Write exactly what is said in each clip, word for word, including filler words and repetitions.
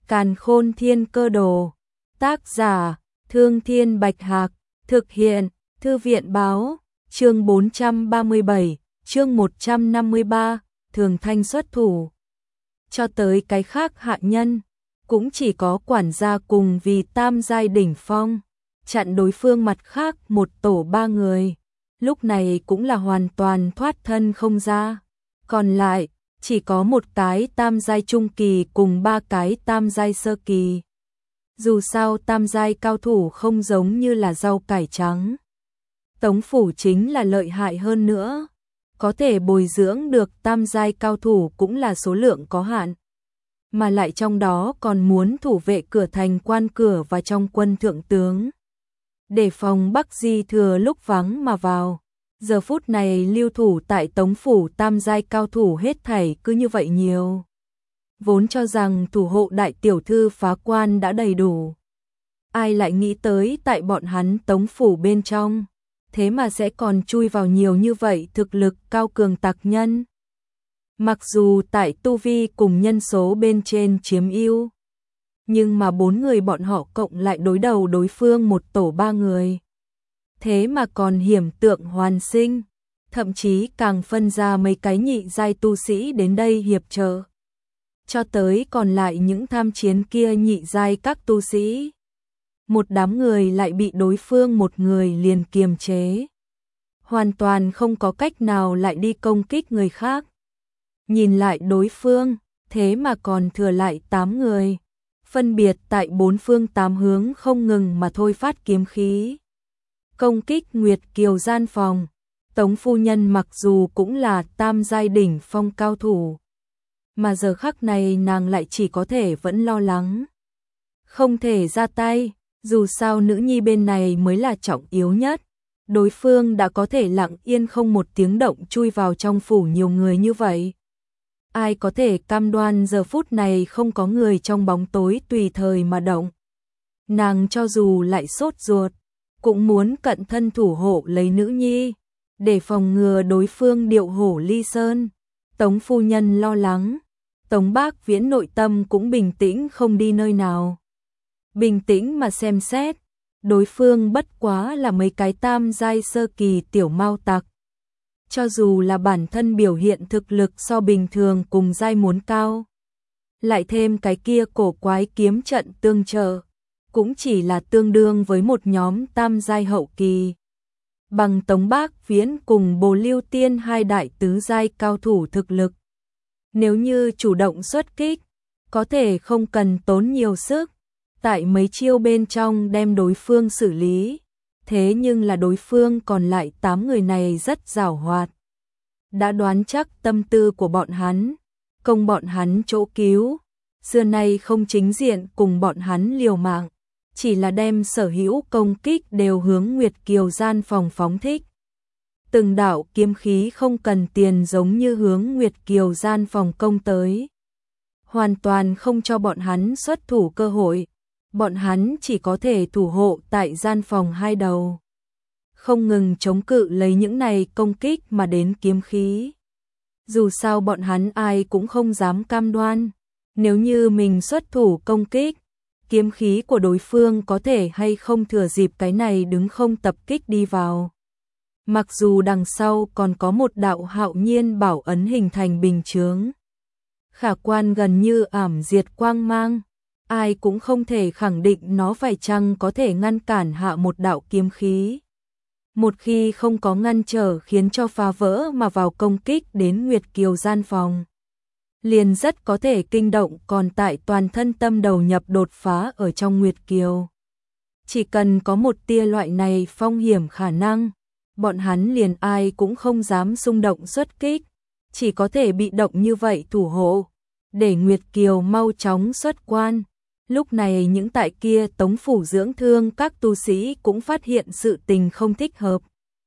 Càn Khôn Thiên Cơ Đồ. Tác giả: Thương Thiên Bạch Hạc. Thực hiện: Thư viện Báo. Chương bốn trăm ba mươi bảy, chương một trăm năm mươi ba, Thường Thanh xuất thủ. Cho tới cái khác hạ nhân, cũng chỉ có quản gia cùng vì tam giai đỉnh phong, chặn đối phương mặt khác một tổ ba người. Lúc này cũng là hoàn toàn thoát thân không ra. Còn lại, chỉ có một cái tam giai trung kỳ cùng ba cái tam giai sơ kỳ. Dù sao tam giai cao thủ không giống như là rau cải trắng. Tống phủ chính là lợi hại hơn nữa. Có thể bồi dưỡng được tam giai cao thủ cũng là số lượng có hạn. Mà lại trong đó còn muốn thủ vệ cửa thành quan cửa và trong quân thượng tướng. Để phòng Bắc Di thừa lúc vắng mà vào. Giờ phút này lưu thủ tại Tống phủ tam giai cao thủ hết thảy cứ như vậy nhiều. Vốn cho rằng thủ hộ đại tiểu thư phá quan đã đầy đủ. Ai lại nghĩ tới tại bọn hắn Tống phủ bên trong, thế mà sẽ còn chui vào nhiều như vậy thực lực cao cường tặc nhân. Mặc dù tại tu vi cùng nhân số bên trên chiếm ưu, nhưng mà bốn người bọn họ cộng lại đối đầu đối phương một tổ ba người. Thế mà còn hiểm tượng hoàn sinh, thậm chí càng phân ra mấy cái nhị giai tu sĩ đến đây hiệp trợ. Cho tới còn lại những tham chiến kia nhị giai các tu sĩ. Một đám người lại bị đối phương một người liền kiềm chế. Hoàn toàn không có cách nào lại đi công kích người khác. Nhìn lại đối phương, thế mà còn thừa lại tám người. Phân biệt tại bốn phương tám hướng không ngừng mà thôi phát kiếm khí. Công kích Nguyệt Kiều gian phòng. Tống phu nhân mặc dù cũng là tam giai đỉnh phong cao thủ, mà giờ khắc này nàng lại chỉ có thể vẫn lo lắng. Không thể ra tay, dù sao nữ nhi bên này mới là trọng yếu nhất. Đối phương đã có thể lặng yên không một tiếng động chui vào trong phủ nhiều người như vậy. Ai có thể cam đoan giờ phút này không có người trong bóng tối tùy thời mà động. Nàng cho dù lại sốt ruột, cũng muốn cận thân thủ hộ lấy nữ nhi, để phòng ngừa đối phương điệu hổ ly sơn. Tống phu nhân lo lắng, Tống Bác Viễn nội tâm cũng bình tĩnh không đi nơi nào. Bình tĩnh mà xem xét, đối phương bất quá là mấy cái tam giai sơ kỳ tiểu mao tặc. Cho dù là bản thân biểu hiện thực lực so bình thường cùng giai muốn cao, lại thêm cái kia cổ quái kiếm trận tương trợ, cũng chỉ là tương đương với một nhóm tam giai hậu kỳ. Bằng Tống Bác Viễn cùng Bồ Lưu Tiên hai đại tứ giai cao thủ thực lực. Nếu như chủ động xuất kích, có thể không cần tốn nhiều sức, tại mấy chiêu bên trong đem đối phương xử lý. Thế nhưng là đối phương còn lại tám người này rất giàu hoạt. Đã đoán chắc tâm tư của bọn hắn, công bọn hắn chỗ cứu, xưa nay không chính diện cùng bọn hắn liều mạng, chỉ là đem sở hữu công kích đều hướng Nguyệt Kiều gian phòng phóng thích. Từng đạo kiếm khí không cần tiền giống như hướng Nguyệt Kiều gian phòng công tới. Hoàn toàn không cho bọn hắn xuất thủ cơ hội, bọn hắn chỉ có thể thủ hộ tại gian phòng hai đầu. Không ngừng chống cự lấy những này công kích mà đến kiếm khí. Dù sao bọn hắn ai cũng không dám cam đoan, nếu như mình xuất thủ công kích, kiếm khí của đối phương có thể hay không thừa dịp cái này đứng không tập kích đi vào. Mặc dù đằng sau còn có một đạo hạo nhiên bảo ấn hình thành bình chướng, khả quan gần như ảm diệt quang mang, ai cũng không thể khẳng định nó phải chăng có thể ngăn cản hạ một đạo kiếm khí. Một khi không có ngăn trở khiến cho phá vỡ mà vào công kích đến Nguyệt Kiều gian phòng, liền rất có thể kinh động còn tại toàn thân tâm đầu nhập đột phá ở trong Nguyệt Kiều. Chỉ cần có một tia loại này phong hiểm khả năng, bọn hắn liền ai cũng không dám xung động xuất kích, chỉ có thể bị động như vậy thủ hộ, để Nguyệt Kiều mau chóng xuất quan. Lúc này những tại kia Tống phủ dưỡng thương các tu sĩ cũng phát hiện sự tình không thích hợp.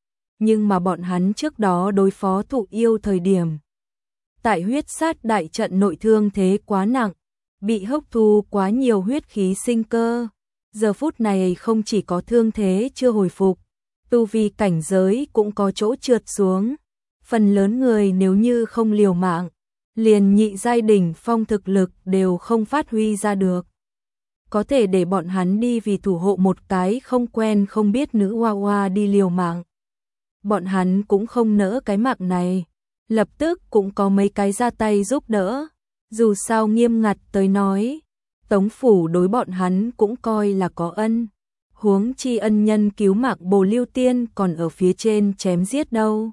Nhưng mà bọn hắn trước đó đối phó thụ yêu thời điểm, tại huyết sát đại trận nội thương thế quá nặng, bị hấp thu quá nhiều huyết khí sinh cơ. Giờ phút này không chỉ có thương thế chưa hồi phục, tu vi cảnh giới cũng có chỗ trượt xuống. Phần lớn người nếu như không liều mạng, liền nhị giai đỉnh phong thực lực đều không phát huy ra được. Có thể để bọn hắn đi vì thủ hộ một cái không quen không biết nữ hoa hoa đi liều mạng. Bọn hắn cũng không nỡ cái mạng này, lập tức cũng có mấy cái ra tay giúp đỡ. Dù sao nghiêm ngặt tới nói, Tống phủ đối bọn hắn cũng coi là có ân. Huống chi ân nhân cứu mạng Bồ Lưu Tiên còn ở phía trên chém giết đâu.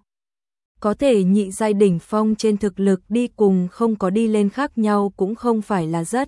Có thể nhị giai đỉnh phong trên thực lực đi cùng không có đi lên khác nhau cũng không phải là rất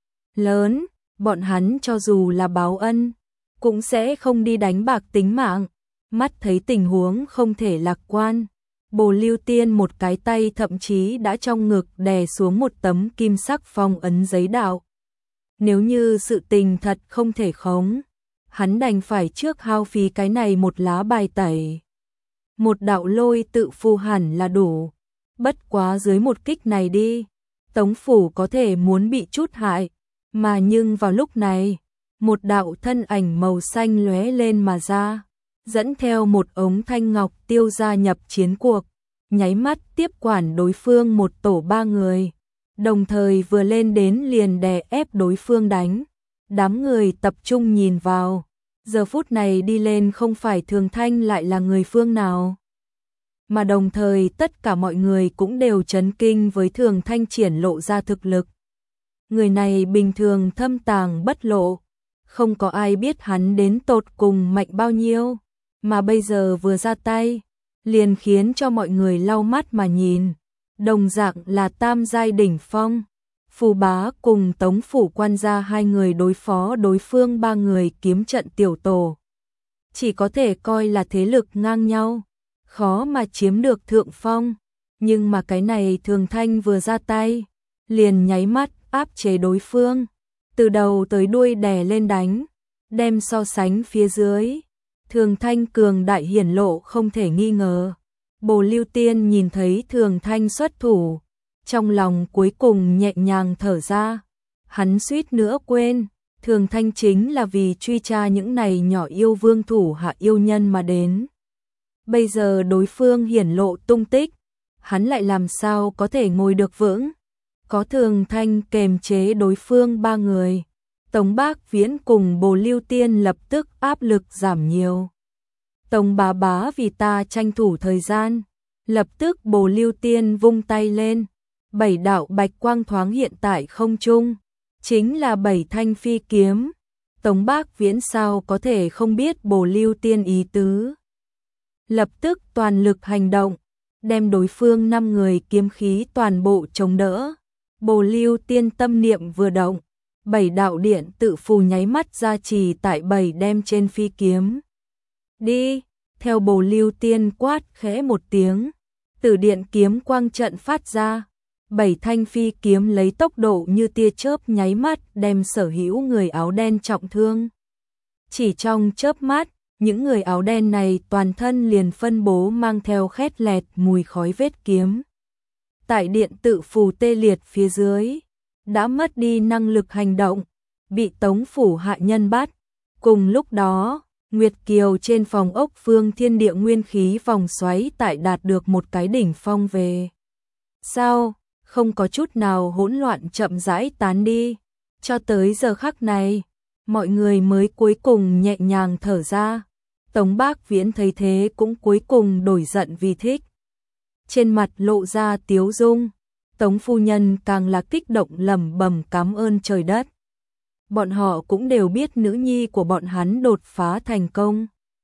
lớn. Bọn hắn cho dù là báo ân, cũng sẽ không đi đánh bạc tính mạng. Mắt thấy tình huống không thể lạc quan, Bồ Lưu Tiên một cái tay thậm chí đã trong ngực đè xuống một tấm kim sắc phong ấn giấy đạo. Nếu như sự tình thật không thể khống, hắn đành phải trước hao phí cái này một lá bài tẩy. Một đạo lôi tự phù hẳn là đủ, bất quá dưới một kích này đi, Tống phủ có thể muốn bị chút hại, mà nhưng vào lúc này, một đạo thân ảnh màu xanh lóe lên mà ra, dẫn theo một ống thanh ngọc tiêu gia nhập chiến cuộc, nháy mắt tiếp quản đối phương một tổ ba người, đồng thời vừa lên đến liền đè ép đối phương đánh. Đám người tập trung nhìn vào, giờ phút này đi lên không phải Thường Thanh lại là người phương nào. Mà đồng thời tất cả mọi người cũng đều chấn kinh với Thường Thanh triển lộ ra thực lực. Người này bình thường thâm tàng bất lộ, không có ai biết hắn đến tột cùng mạnh bao nhiêu, mà bây giờ vừa ra tay, liền khiến cho mọi người lau mắt mà nhìn. Đồng dạng là tam giai đỉnh phong, Phù Bá cùng Tống phủ quan gia hai người đối phó đối phương ba người kiếm trận tiểu tổ. Chỉ có thể coi là thế lực ngang nhau, khó mà chiếm được thượng phong, nhưng mà cái này Thường Thanh vừa ra tay, liền nháy mắt áp chế đối phương, từ đầu tới đuôi đè lên đánh, đem so sánh phía dưới. Thường Thanh cường đại hiển lộ không thể nghi ngờ. Bồ Lưu Tiên nhìn thấy Thường Thanh xuất thủ, trong lòng cuối cùng nhẹ nhàng thở ra. Hắn suýt nữa quên, Thường Thanh chính là vì truy tra những này nhỏ yêu vương thủ hạ yêu nhân mà đến. Bây giờ đối phương hiển lộ tung tích, hắn lại làm sao có thể ngồi được vững. Có Thường Thanh kềm chế đối phương ba người, Tống Bác Viễn cùng Bồ Lưu Tiên lập tức áp lực giảm nhiều. Tống bá bá vì ta tranh thủ thời gian, lập tức Bồ Lưu Tiên vung tay lên, bảy đạo bạch quang thoáng hiện tại không trung, chính là bảy thanh phi kiếm. Tống Bác Viễn sao có thể không biết Bồ Lưu Tiên ý tứ. Lập tức toàn lực hành động, đem đối phương năm người kiếm khí toàn bộ chống đỡ. Bồ Lưu Tiên tâm niệm vừa động, bảy đạo điện tự phù nháy mắt ra trì tại bảy đem trên phi kiếm. Đi, theo Bồ Lưu Tiên quát khẽ một tiếng, tử điện kiếm quang trận phát ra, bảy thanh phi kiếm lấy tốc độ như tia chớp nháy mắt đem sở hữu người áo đen trọng thương. Chỉ trong chớp mắt, những người áo đen này toàn thân liền phân bố mang theo khét lẹt mùi khói vết kiếm. Tại điện tự phù tê liệt phía dưới, đã mất đi năng lực hành động, bị Tống phủ hạ nhân bắt. Cùng lúc đó, Nguyệt Kiều trên phòng ốc Phương Thiên Địa nguyên khí vòng xoáy tại đạt được một cái đỉnh phong về. Sao, không có chút nào hỗn loạn chậm rãi tán đi. Cho tới giờ khắc này, mọi người mới cuối cùng nhẹ nhàng thở ra. Tống Bác Viễn thấy thế cũng cuối cùng đổi giận vì thích. Trên mặt lộ ra tiếu dung, Tống phu nhân càng là kích động lẩm bẩm cảm ơn trời đất. Bọn họ cũng đều biết nữ nhi của bọn hắn đột phá thành công,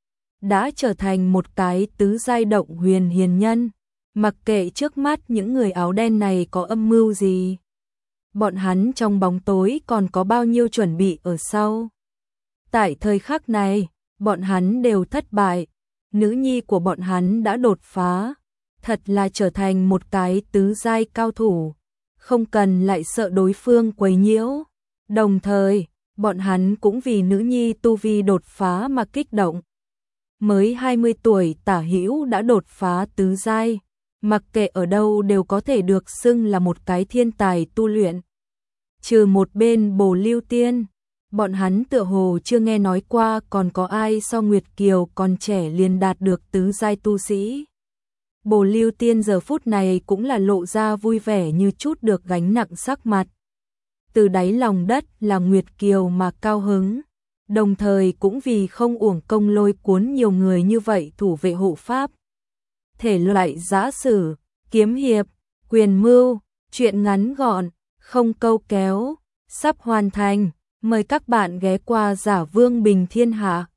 đã trở thành một cái tứ giai động huyền hiền nhân, mặc kệ trước mắt những người áo đen này có âm mưu gì. Bọn hắn trong bóng tối còn có bao nhiêu chuẩn bị ở sau. Tại thời khắc này, bọn hắn đều thất bại, nữ nhi của bọn hắn đã đột phá, thật là trở thành một cái tứ giai cao thủ, không cần lại sợ đối phương quấy nhiễu. Đồng thời, bọn hắn cũng vì nữ nhi tu vi đột phá mà kích động. Mới hai mươi tuổi tả hữu đã đột phá tứ giai, mặc kệ ở đâu đều có thể được xưng là một cái thiên tài tu luyện. Trừ một bên Bồ Lưu Tiên, bọn hắn tựa hồ chưa nghe nói qua còn có ai so Nguyệt Kiều còn trẻ liền đạt được tứ giai tu sĩ. Bồ Lưu Tiên giờ phút này cũng là lộ ra vui vẻ như chút được gánh nặng sắc mặt. Từ đáy lòng đất là Nguyệt Kiều mà cao hứng, đồng thời cũng vì không uổng công lôi cuốn nhiều người như vậy thủ vệ hộ pháp. Thể loại giã sử, kiếm hiệp, quyền mưu, truyện ngắn gọn, không câu kéo, sắp hoàn thành. Mời các bạn ghé qua Giả Vương Bình Thiên Hạ.